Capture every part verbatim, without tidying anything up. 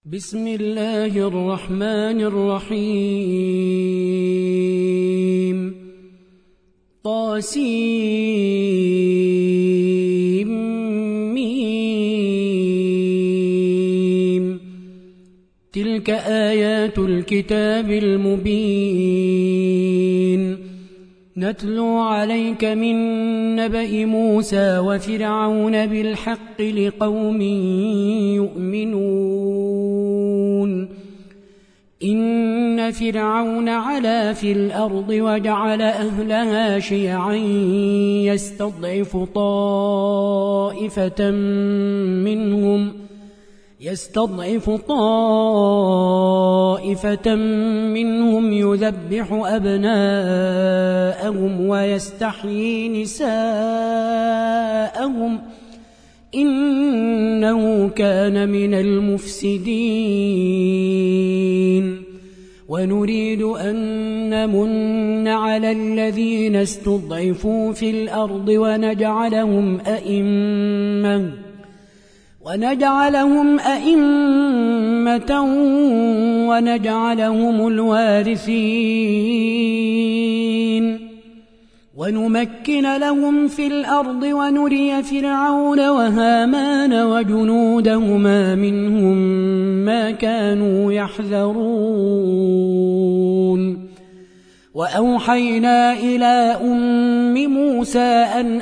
بسم الله الرحمن الرحيم طاسيم ميم تلك آيات الكتاب المبين نتلو عليك من نبأ موسى وفرعون بالحق لقوم يؤمنون إن فرعون علا في الأرض وجعل أهلها شيعا يستضعف طائفة منهم يستضعف طائفة منهم يذبح أبناءهم ويستحيي نساءهم إنه كان من المفسدين ونريد أن نمن على الذين استضعفوا في الأرض ونجعلهم أئمة ونجعلهم أئمة ونجعلهم الوارثين ونمكن لهم في الأرض ونري فرعون وهامان وجنودهما منهم ما كانوا يحذرون وأوحينا إلى أم موسى أن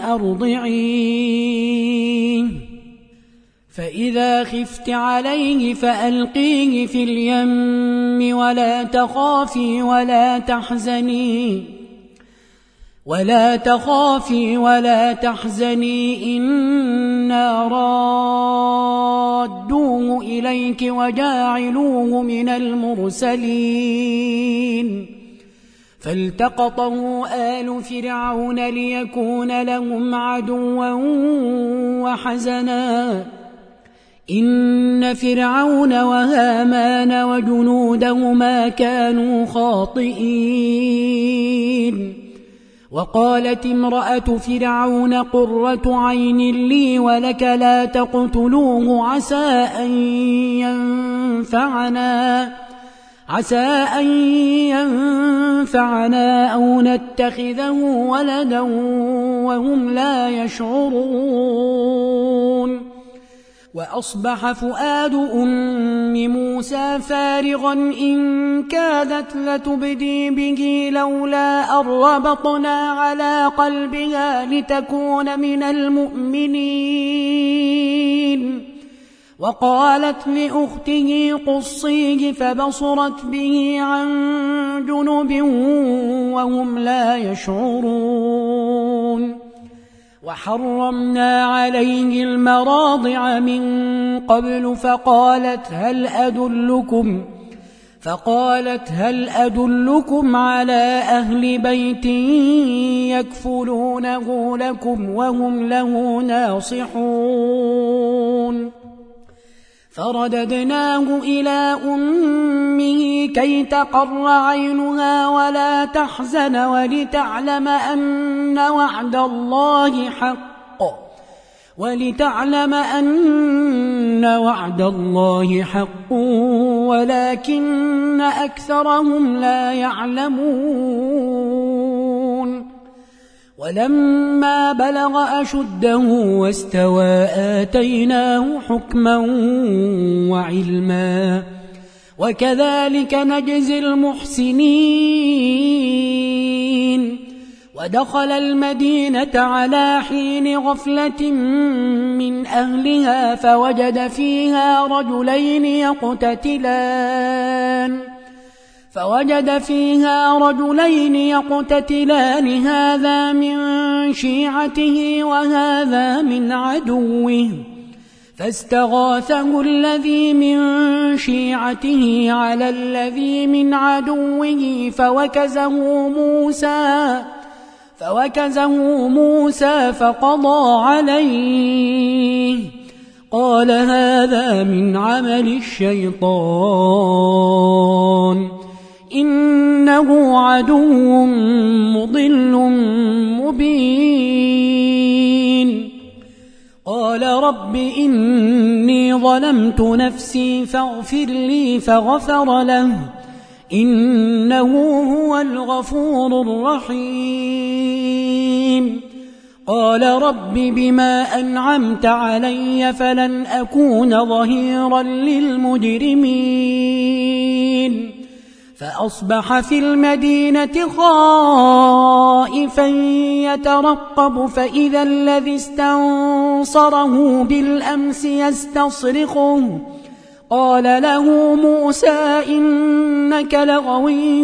أرضعيه فإذا خفت عليه فألقيه في اليم ولا تخافي ولا تحزني ولا تخافي ولا تحزني إنا رادوه إليك وجاعلوه من المرسلين فالتقطه آل فرعون ليكون لهم عدوا وحزنا إن فرعون وهامان وجنودهما كانوا خاطئين وقالت امرأة فرعون قرة عين لي ولك لا تقتلوه عسى أن ينفعنا عسى أن ينفعنا أو نتخذه ولدا وهم لا يشعرون وأصبح فؤاد أم موسى فارغا إن كادت لتبدي به لولا أن ربطنا على قلبها لتكون من المؤمنين وقالت لأخته قصيه فبصرت به عن جنب وهم لا يشعرون وحرمنا عليه المراضع من قبل فقالت هل أدلكم فقالت هل أدلكم على أهل بيت يكفلونه لكم وهم له ناصحون فرددناه إلى أمه كي تقر عينها ولا تحزن ولتعلم أن وعد الله حق ولتعلم أن وعد الله حق ولكن أكثرهم لا يعلمون ولما بلغ أشده واستوى آتيناه حكما وعلما وكذلك نجزي المحسنين ودخل المدينة على حين غفلة من أهلها فوجد فيها رجلين يقتتلان فوجد فيها رجلين يقتتلان هذا من شيعته وهذا من عدوه فاستغاثه الذي من شيعته على الذي من عدوه فوكزه موسى فوكزه موسى فقضى عليه قال هذا من عمل الشيطان إنه عدو مضل مبين قال رب إني ظلمت نفسي فاغفر لي فغفر له إنه هو الغفور الرحيم. قال رب بما أنعمت علي فلن أكون ظهيرا للمجرمين. فأصبح في المدينة خائفا يترقب فإذا الذي استنصره بالأمس يستصرخه قال له موسى إنك لغوي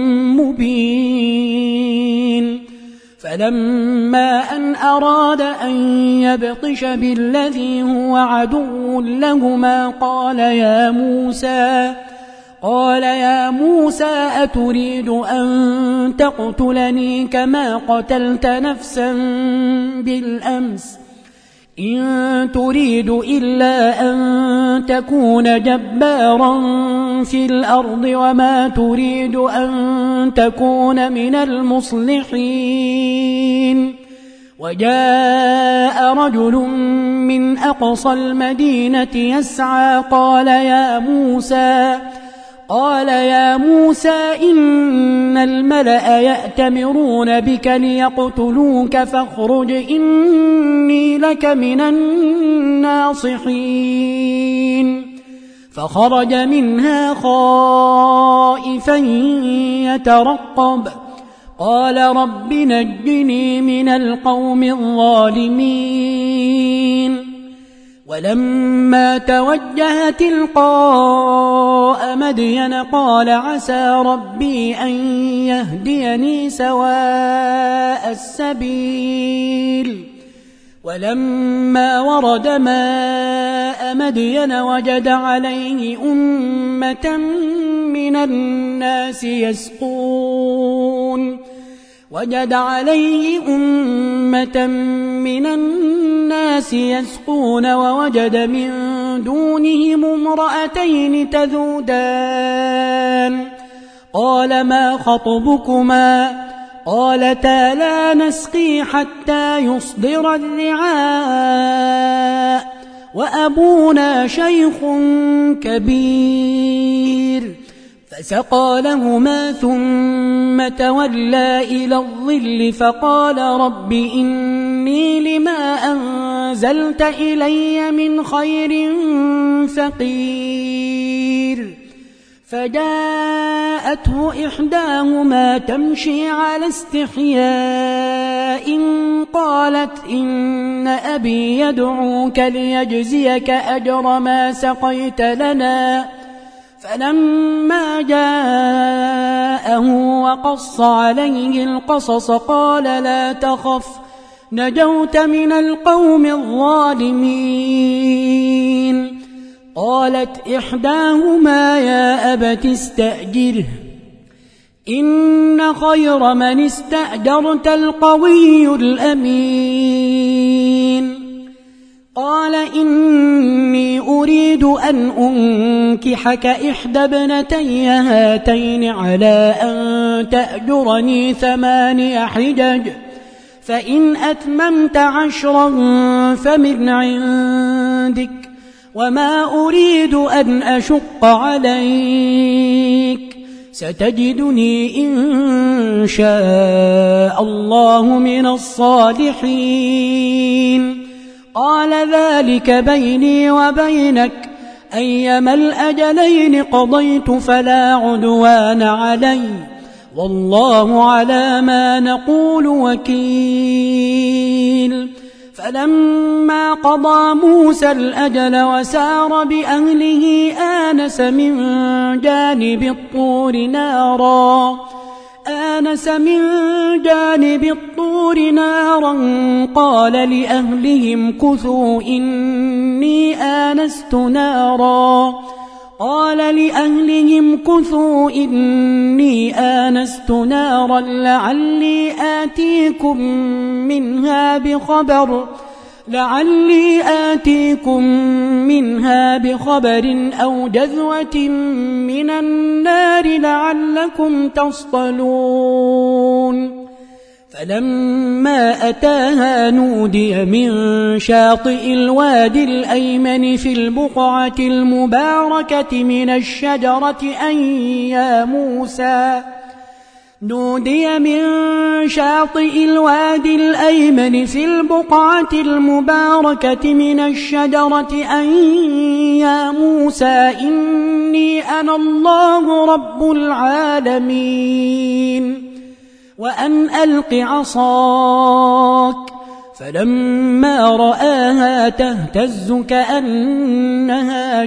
مبين. فلما أن أراد أن يبطش بالذي هو عدو لهما قال يا موسى قال يا موسى أتريد أن تقتلني كما قتلت نفسا بالأمس إن تريد إلا أن تكون جبارا في الأرض وما تريد أن تكون من المصلحين. وجاء رجل من أقصى المدينة يسعى قال يا موسى قال يا موسى إن الملأ يأتمرون بك ليقتلوك فاخرج إني لك من الناصحين. فخرج منها خائفا يترقب قال رب نجني من القوم الظالمين. ولما توجه تلقاء مدين قال عسى ربي أن يهديني سواء السبيل. ولما ورد ماء مدين وجد عليه أمة من الناس يسقون وجد عليه أمة من الناس يسقون ووجد من دونهم امرأتين تذودان قال ما خطبكما قالتا لا نسقي حتى يصدر الرعاء وأبونا شيخ كبير. فسقى لهما ثم تولى إلى الظل فقال رب إني لما أنزلت إلي من خير فقير. فجاءته إحداهما تمشي على استحياء قالت إن أبي يدعوك ليجزيك أجر ما سقيت لنا. فلما جاءه وقص عليه القصص قال لا تخف نجوت من القوم الظالمين. قالت إحداهما يا أبت استأجره إن خير من استأجرت القوي الأمين. قال إني أريد أن أنكحك إحدى ابنتي هاتين على أن تأجرني ثماني حجج فإن أتممت عشرا فمن عندك وما أريد أن أشق عليك ستجدني إن شاء الله من الصالحين. قال ذلك بيني وبينك أيما الأجلين قضيت فلا عدوان علي والله على ما نقول وكيل. فلما قضى موسى الأجل وسار بأهله آنس من جانب الطور نارا آنس من جانب الطور نارا قال لأهلهم كثوا إني آنست نارا قال لأهلهم كثوا إني آنست نارا لعلي آتيكم منها بخبر لعلي آتيكم منها بخبر أو جذوة من النار لعلكم تصطلون. فلما أتاها نودي من شاطئ الوادي الأيمن في البقعة المباركة من الشجرة أن يا موسى نودي من شاطئ الوادي الأيمن في البقعة المباركة من الشجرة أن يا موسى إني أنا الله رب العالمين وأن ألق عصاك فلما رآها تهتز كأنها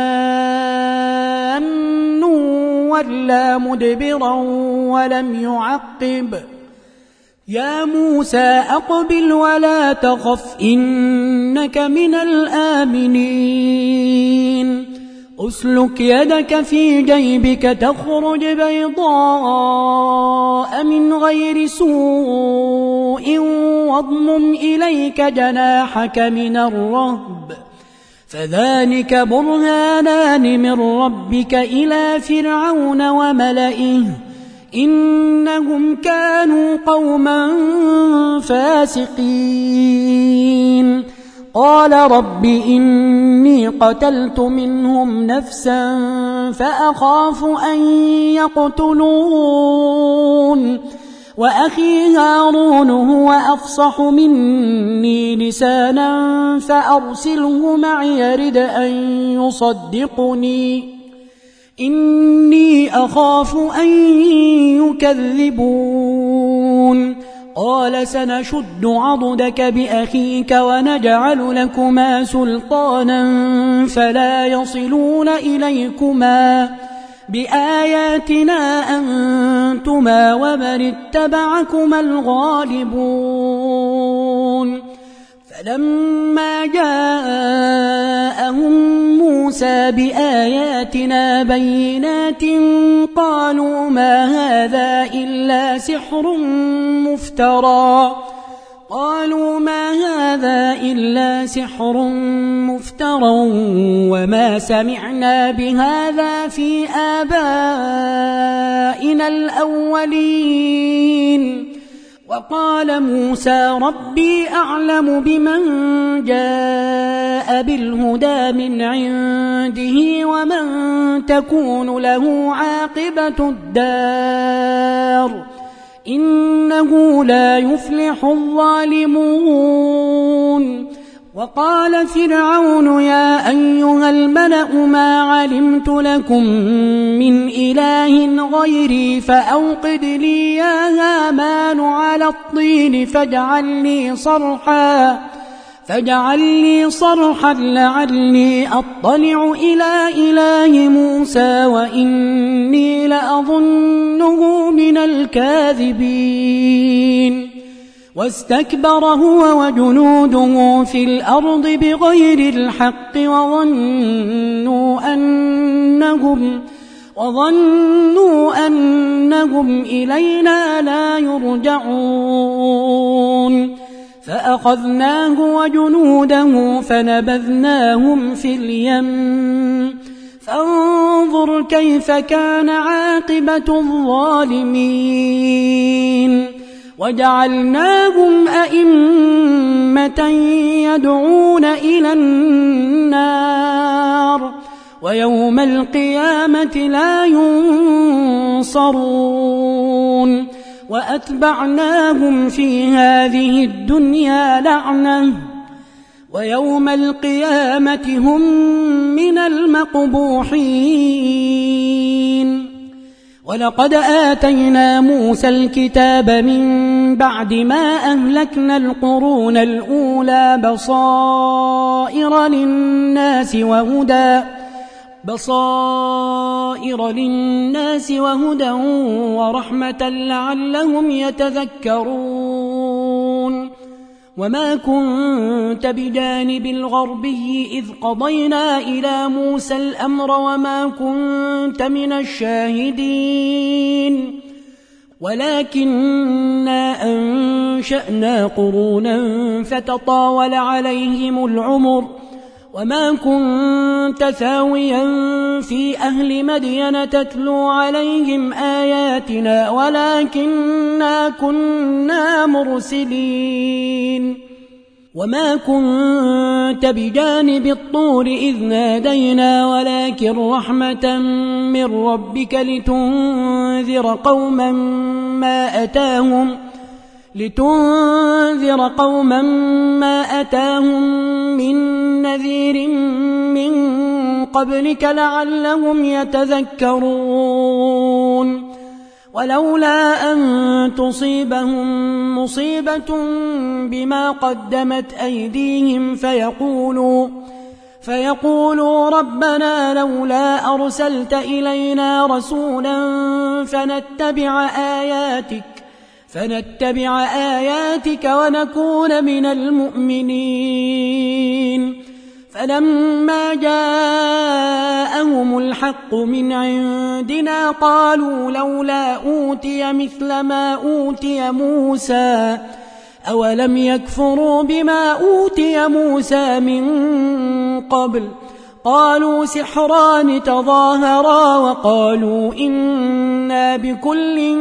جان ولا مدبرا ولم يعقب يا موسى أقبل ولا تخف إنك من الآمنين أسلك يدك في جيبك تخرج بيضاء من غير سوء واضمم إليك جناحك من الرهب فذلك برهانان من ربك إلى فرعون وملئه إنهم كانوا قوما فاسقين قال رب إني قتلت منهم نفسا فأخاف أن يقتلون وأخي هارون هو أفصح مني لسانا فأرسله معي يرد أن يصدقني إني أخاف أن يكذبون قال سنشد عضدك بأخيك ونجعل لكما سلطانا فلا يصلون إليكما بآياتنا أنتما ومن اتبعكما الغالبون فلما جاءهم موسى بآياتنا بينات قالوا ما هذا إلا سحر مفترى قالوا ما هذا إلا سحر مفترى وما سمعنا بهذا في آبائنا الأولين وقال موسى ربي أعلم بمن جاء بالهدى من عنده ومن تكون له عاقبة الدار إنه لا يفلح الظالمون وقال فرعون يا أيها الملأ ما علمت لكم من إله غيري فأوقد لي يا هامان على الطين فاجعل لي صرحا فاجعل لي صرحا لعلي أطلع إلى إله موسى وإني لأظنه من الكاذبين واستكبر هو وجنوده في الأرض بغير الحق وظنوا أنهم, وظنوا أنهم إلينا لا يرجعون فأخذناه وجنوده فنبذناهم في اليم فانظر كيف كان عاقبة الظالمين وجعلناهم أئمة يدعون إلى النار ويوم القيامة لا ينصرون وأتبعناهم في هذه الدنيا لعنة ويوم القيامة هم من المقبوحين ولقد آتينا موسى الكتاب من بعد ما أهلكنا القرون الأولى بصائر للناس وهدى بصائر للناس وهدى ورحمة لعلهم يتذكرون وما كنت بجانب الغربي إذ قضينا إلى موسى الأمر وما كنت من الشاهدين ولكننا أنشأنا قرونا فتطاول عليهم العمر وما كنت ثاويا في أهل مدين تتلو عليهم آياتنا ولكننا كنا مرسلين وما كنت بجانب الطور إذ نادينا ولكن رحمة من ربك لتنذر قوما ما أتاهم لتنذر قوما ما أتاهم من نذير من قبلك لعلهم يتذكرون ولولا أن تصيبهم مصيبة بما قدمت أيديهم فيقولوا فيقولوا ربنا لولا أرسلت إلينا رسولا فنتبع آياتك فنتبع آياتك ونكون من المؤمنين فلما جاءهم الحق من عندنا قالوا لولا أوتي مثل ما أوتي موسى أولم يكفروا بما أوتي موسى من قبل قالوا سحران تظاهرا وقالوا إنا بكل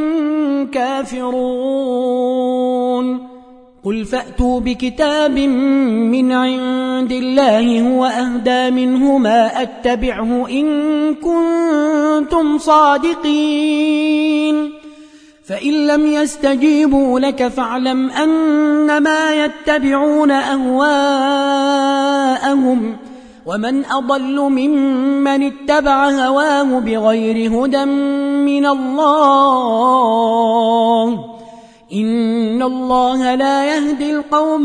كافرون قل فأتوا بكتاب من عند الله هو أهدى منهما أتبعه إن كنتم صادقين فإن لم يستجيبوا لك فاعلم أنما يتبعون أهواءهم ومن أضل ممن اتبع هواه بغير هدى من الله إن الله لا يهدي القوم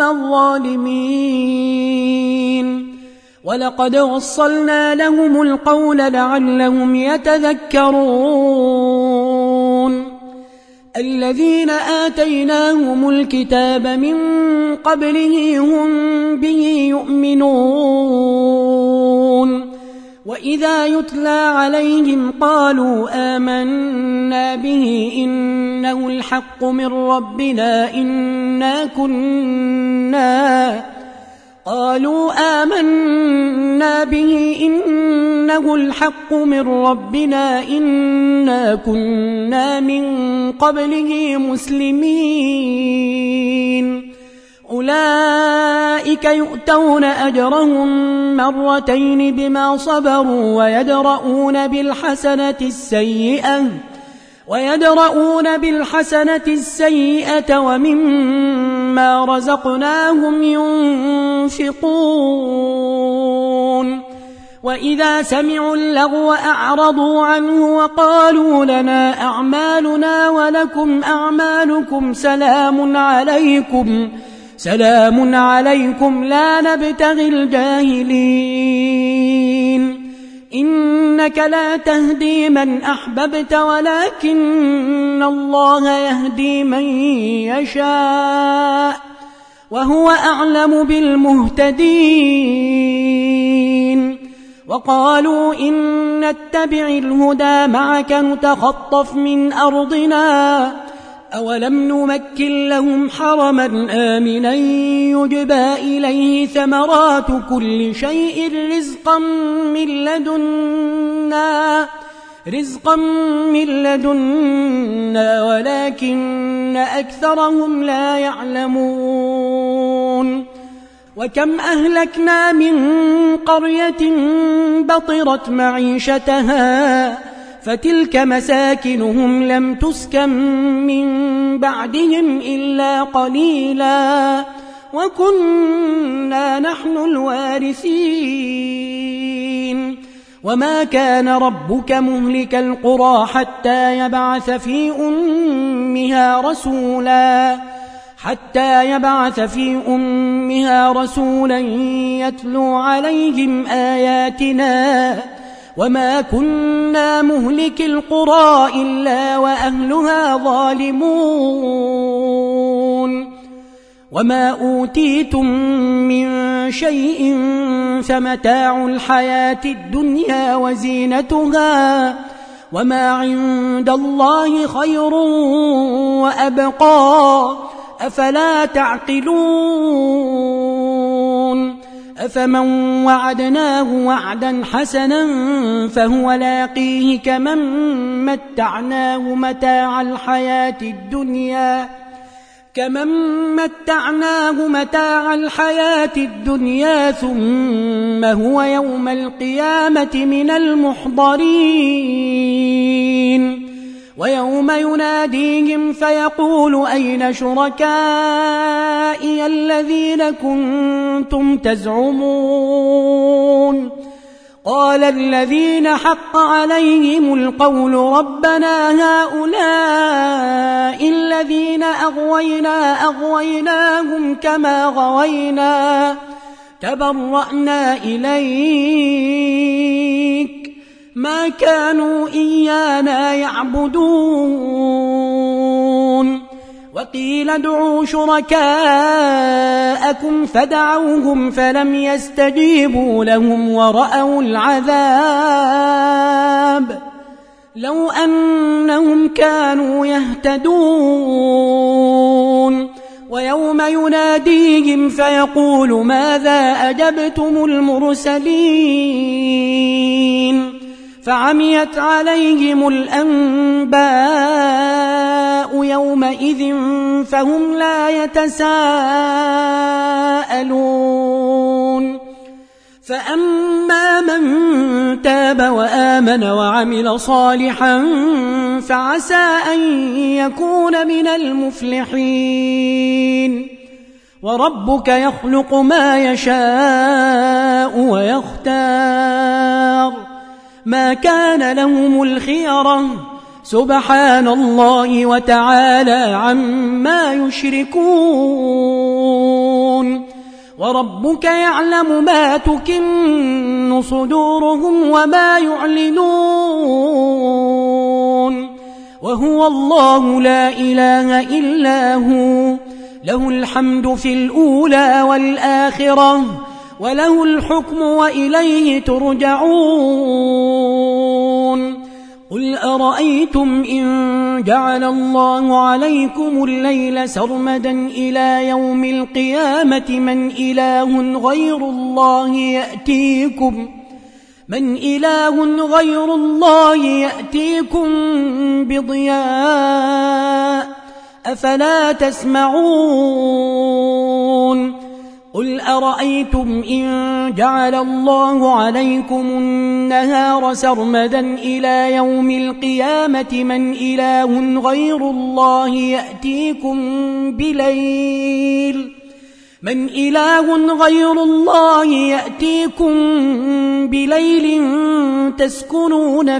الظالمين ولقد وصلنا لهم القول لعلهم يتذكرون الذين آتيناهم الكتاب من قبله هم به يؤمنون وإذا يتلى عليهم قالوا آمنا به إنه الحق من ربنا إنا كنا قالوا آمنا به إنه الحق من ربنا إنا كنا من قبله مسلمين أولئك يؤتون أجرهم مرتين بما صبروا ويدرؤون بالحسنة السيئة ويدرؤون بالحسنة السيئة ومما رزقناهم ينفقون وإذا سمعوا اللغو أعرضوا عنه وقالوا لنا أعمالنا ولكم أعمالكم سلام عليكم سلام عليكم لا نبتغي الجاهلين إنك لا تهدي من أحببت ولكن الله يهدي من يشاء وهو أعلم بالمهتدين وقالوا إن نتبع الهدى معك نتخطف من أرضنا أولم نمكن لهم حرما آمنا يجبى إليه ثمرات كل شيء رزقا من لدنا رزقا من لدنا ولكن أكثرهم لا يعلمون وكم أهلكنا من قرية بطرت معيشتها فتلك مساكنهم لم تسكن من بعدهم إلا قليلا وكنا نحن الوارثين وما كان ربك مهلك القرى حتى يبعث في أمها رسولا حتى يبعث في أمها رسولا يتلو عليهم آياتنا وما كنا مهلك القرى إلا وأهلها ظالمون وما أوتيتم من شيء فمتاع الحياة الدنيا وزينتها وما عند الله خير وأبقى أفلا تعقلون أفمن وعدناه وعدا حسنا فهو لاقيه كمن متعناه متاع الحياة الدنيا كمن متعناه متاع الحياة الدنيا ثم هو يوم القيامة من المحضرين ويوم يناديهم فيقول أين شركائي الذين كنتم تزعمون قال الذين حق عليهم القول ربنا هؤلاء الذين أغوينا أغويناهم كما غوينا تبرأنا إليك ما كانوا إيانا يعبدون وقيل ادعوا شركاءكم فدعوهم فلم يستجيبوا لهم ورأوا العذاب لو أنهم كانوا يهتدون ويوم يناديهم فيقول ماذا أجبتم المرسلين فعميت عليهم الأنباء يومئذ فهم لا يتساءلون فأما من تاب وآمن وعمل صالحا فعسى أن يكون من المفلحين وربك يخلق ما يشاء ويختار ما كان لهم الخيرة سبحان الله وتعالى عما يشركون وربك يعلم ما تكن صدورهم وما يعلنون وهو الله لا إله إلا هو له الحمد في الأولى والآخرة وله الحكم وإليه ترجعون قل أرأيتم إن جعل الله عليكم الليل سرمدا إلى يوم القيامة من إله غير الله يأتيكم من إله غير الله يأتيكم بضياء أفلا تسمعون قل أرأيتم إن جعل الله عليكم النهار سرمدا إلى يوم القيامة من إله غير الله يأتيكم بليل من إله غير الله يأتيكم بليل تسكنون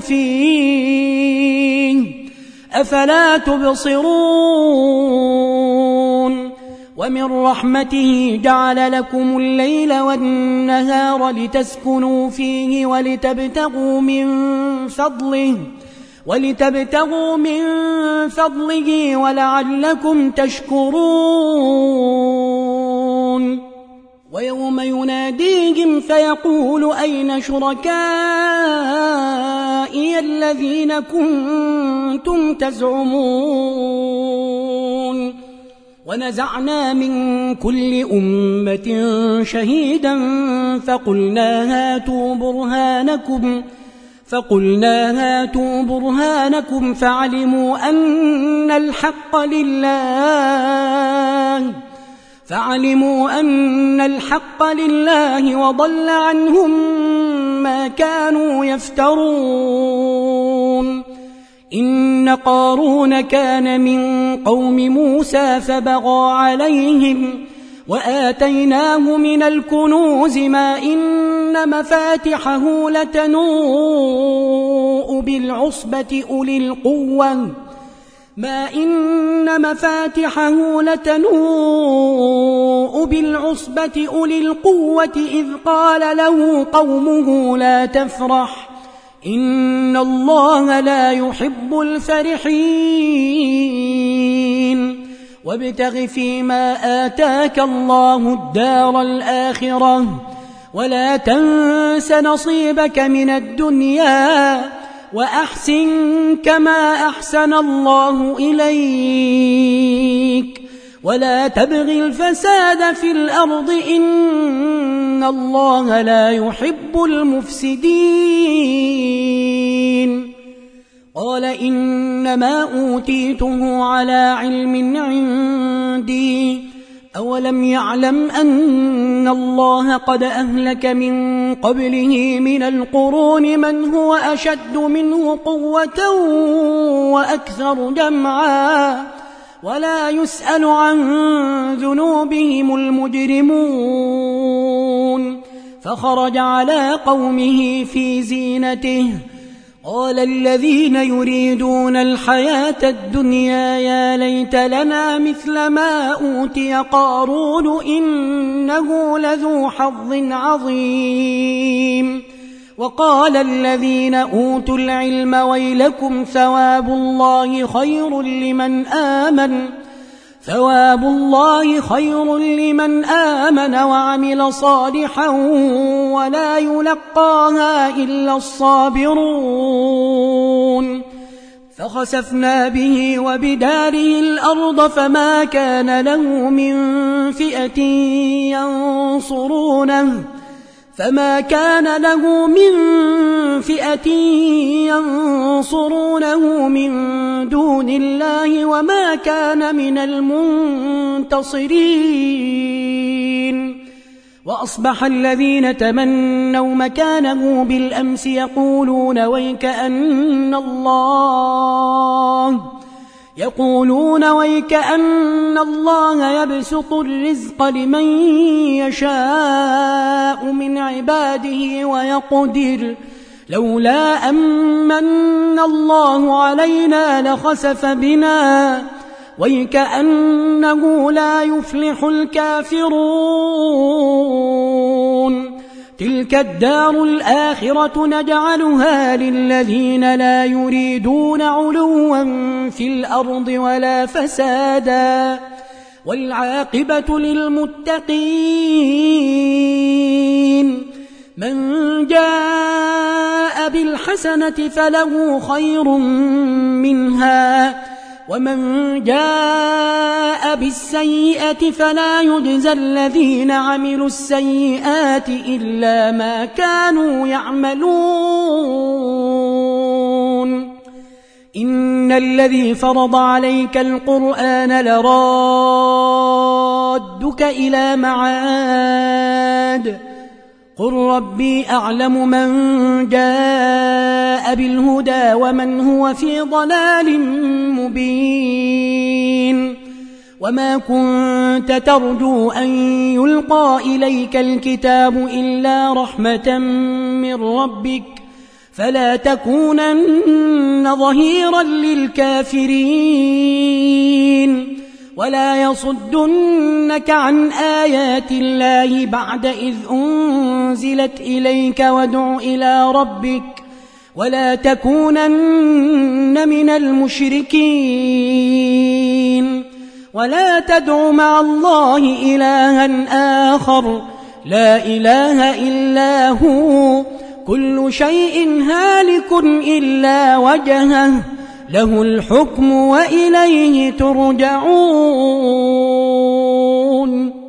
فيه أفلا تبصرون ومن رحمته جعل لكم الليل والنهار لتسكنوا فيه ولتبتغوا من فضله ولتبتغوا من فضله ولعلكم تشكرون ويوم يناديهم فيقول أين شركائي الذين كنتم تزعمون ونزعنا من كل أمة شهيدا فقلنا هاتوا برهانكم فقلنا هاتوا برهانكم فعلموا أن الحق لله فعلموا أن الحق لله وضل عنهم ما كانوا يفترون إن قارون كان من قوم موسى فبغى عليهم وآتيناه من الكنوز ما إن مفاتحه لتنوء بالعصبة أولي القوة ما إن مفاتحه لتنوء بالعصبة أولي القوة إذ قال له قومه لا تفرح إن الله لا يحب الفرحين وابتغ فيما آتاك الله الدار الآخرة ولا تنس نصيبك من الدنيا وأحسن كما أحسن الله إليك ولا تبغي الفساد في الأرض إن الله لا يحب المفسدين قال إنما أوتيته على علم عندي أولم يعلم أن الله قد أهلك من قبله من القرون من هو أشد منه قوة وأكثر جمعا ولا يسأل عن ذنوبهم المجرمون فخرج على قومه في زينته قال الذين يريدون الحياة الدنيا يا ليت لنا مثل ما أوتي قارون إنه لذو حظ عظيم وقال الذين أوتوا العلم ويلكم ثواب الله خير لمن آمن ثواب الله خير لمن آمن وعمل صالحا ولا يلقاها إلا الصابرون فخسفنا به وبداره الأرض فما كان له من فئة ينصرونه فما كان له من فئة ينصرونه من دون الله وما كان من المنتصرين وأصبح الذين تمنوا مكانه بالأمس يقولون ويكأن الله يقولون ويكأن الله يبسط الرزق لمن يشاء من عباده ويقدر لولا أمن الله علينا لخسف بنا ويكأنه لا يفلح الكافرون تلك الدار الآخرة نجعلها للذين لا يريدون علوا في الأرض ولا فسادا والعاقبة للمتقين من جاء بالحسنة فله خير منها ومن جاء بالسيئة فلا يجزى الذين عملوا السيئات إلا ما كانوا يعملون إن الذي فرض عليك القرآن لرادك إلى معاد قل ربي أعلم من جاء بالهدى ومن هو في ضلال مبين وما كنت ترجو أن يلقى إليك الكتاب إلا رحمة من ربك فلا تكونن ظهيرا للكافرين ولا يصدنك عن آيات الله بعد إذ أنزلت إليك وادع إلى ربك ولا تكونن من المشركين ولا تدع مع الله إلها آخر لا إله إلا هو كل شيء هالك إلا وجهه له الحكم وإليه ترجعون